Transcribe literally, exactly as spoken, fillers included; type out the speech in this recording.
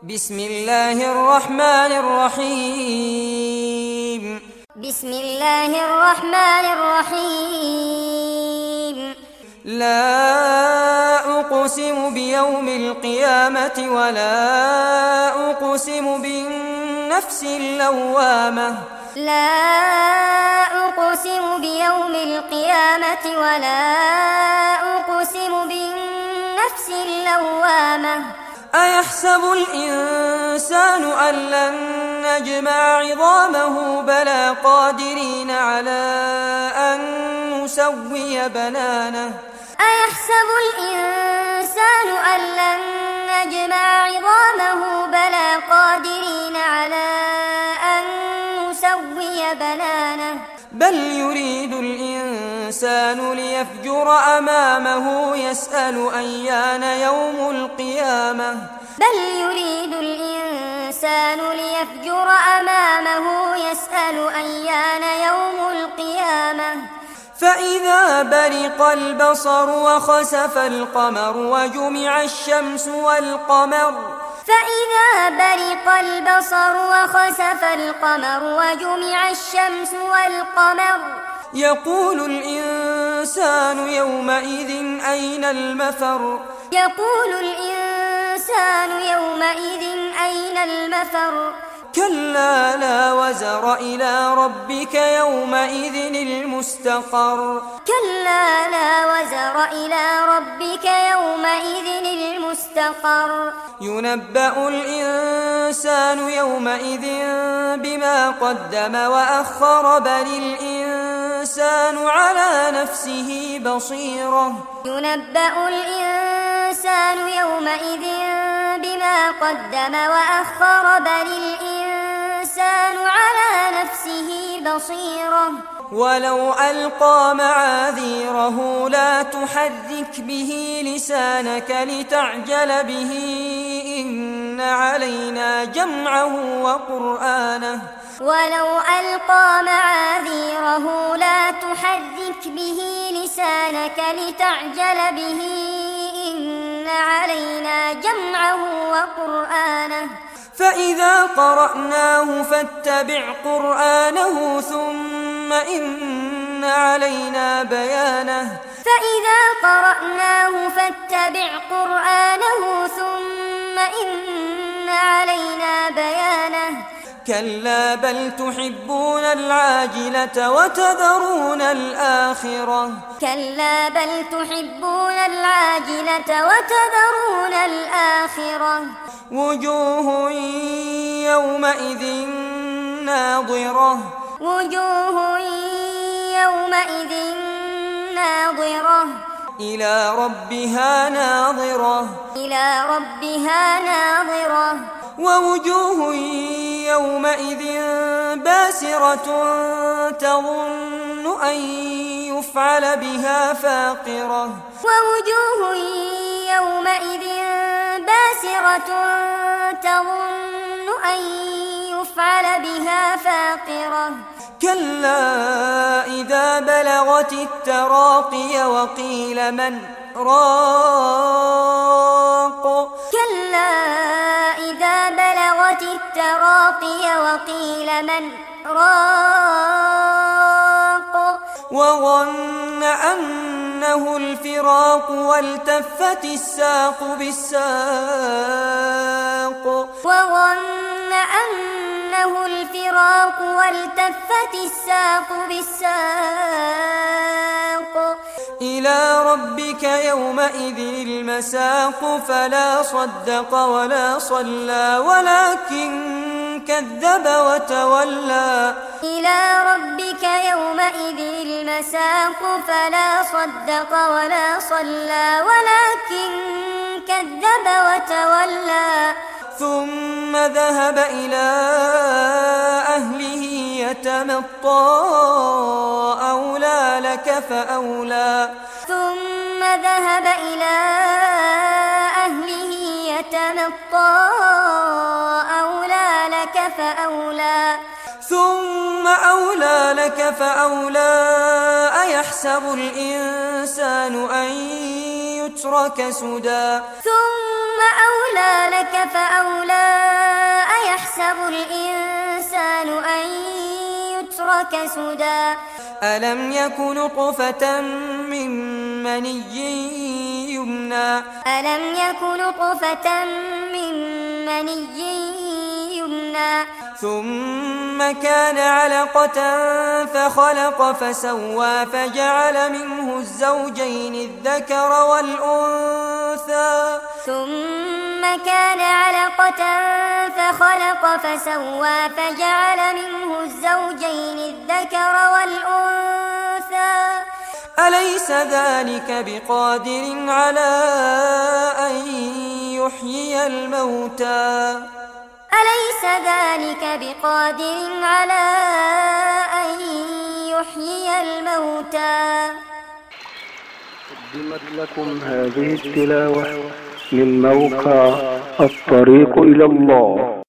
بسم الله الرحمن الرحيم بسم الله الرحمن الرحيم لا أقسم بيوم القيامة ولا أقسم بالنفس اللوامة لا أقسم بيوم القيامة ولا أقسم بالنفس اللوامة أيحسب الإنسان أن لن نجمع عظامه بلى قادرين على أن نسوي بنانه أيحسب الإنسان أن لن نجمع عظامه بلى قادرين على أن نسوي بنانه بل يريد الإنسان ليفجر أمامه يسأل أيان يوم القيامة بل يريد الإنسان ليفجر أمامه يسأل أيان يوم القيامة فإذا برق البصر وخسف القمر وجمع الشمس والقمر فإذا برق البصر وخسف القمر وجمع الشمس والقمر يقول الإنسان يومئذ أين المفر يقول الإنسان يومئذ أين المفر كلا لا وزر إلى ربك يومئذ المستقر كلا لا وزر إلى ربك يومئذ المستقر ينبأ الإنسان يومئذ بما قدم وأخر بل الإنسان على نفسه بصيرة ينبأ الإنسان يومئذ بما قدم وأخر بل الإنسان على نفسه بصيرة ولو ألقى معاذيره لا تحرك به لسانك لتعجل به إن علينا جمعه وقرآنه ولو ألقى معاذيره لا تحرك به لسانك لتعجل به إن علينا جمعه وقرآنه فإذا قرأناه فاتبع قرآنه ثم إن علينا بيانه فإذا قرأناه فاتبع قرآنه ثم إن علينا بيانه كلا بل تحبون العاجلة وتذرون الآخرة كلا بل تحبون العاجلة وتذرون الآخرة وجوه يومئذ ناضرة وجوه يومئذ ناظرة إلى ربها ناظرة إلى ربها ناظرة ووجوه يومئذ باسرة تظن أن يفعل بها فاقرة ووجوه يومئذ باسرة تظن أن يفعل بها فاقرة كلا إذا بلغت التراقي وقيل من راق كلا إذا بلغت التراقي وقيل من راق وظن أنه الفراق والتفت الساق بالساق وظن أنه الفراق والتفت الساق بالساق إلى ربك يومئذ المساق فلا صدق ولا صلى ولكن كذب وتولى إلى ربك يومئذ المساق فلا صدق ولا صلى ولكن كذب وتولى ثم ذهب إلى أهله يتمطى أولى لك فأولى ثم ذهب إلى أهله يتمطى أولى لك فأولى ثم أولى لك فأولى أيحسب الإنسان أن يترك سدى ثم أولى لك فأولى أيحسب الإنسان أن يترك سدى ألم يك نطفة من مني يمنى ألم يك نطفة من مني يمنى ثم كان علقة فخلق فسوى فجعل منه الزوجين الذكر والأنثى ثم كان علقة فخلق فسوى فجعل منه الزوجين الذكر والأنثى أليس ذلك بقادر على أن يحيي الموتى أليس ذلك بقادر على أن يحيي الموتى. قدمت لكم هذه التلاوة من موقع الطريق إلى الله.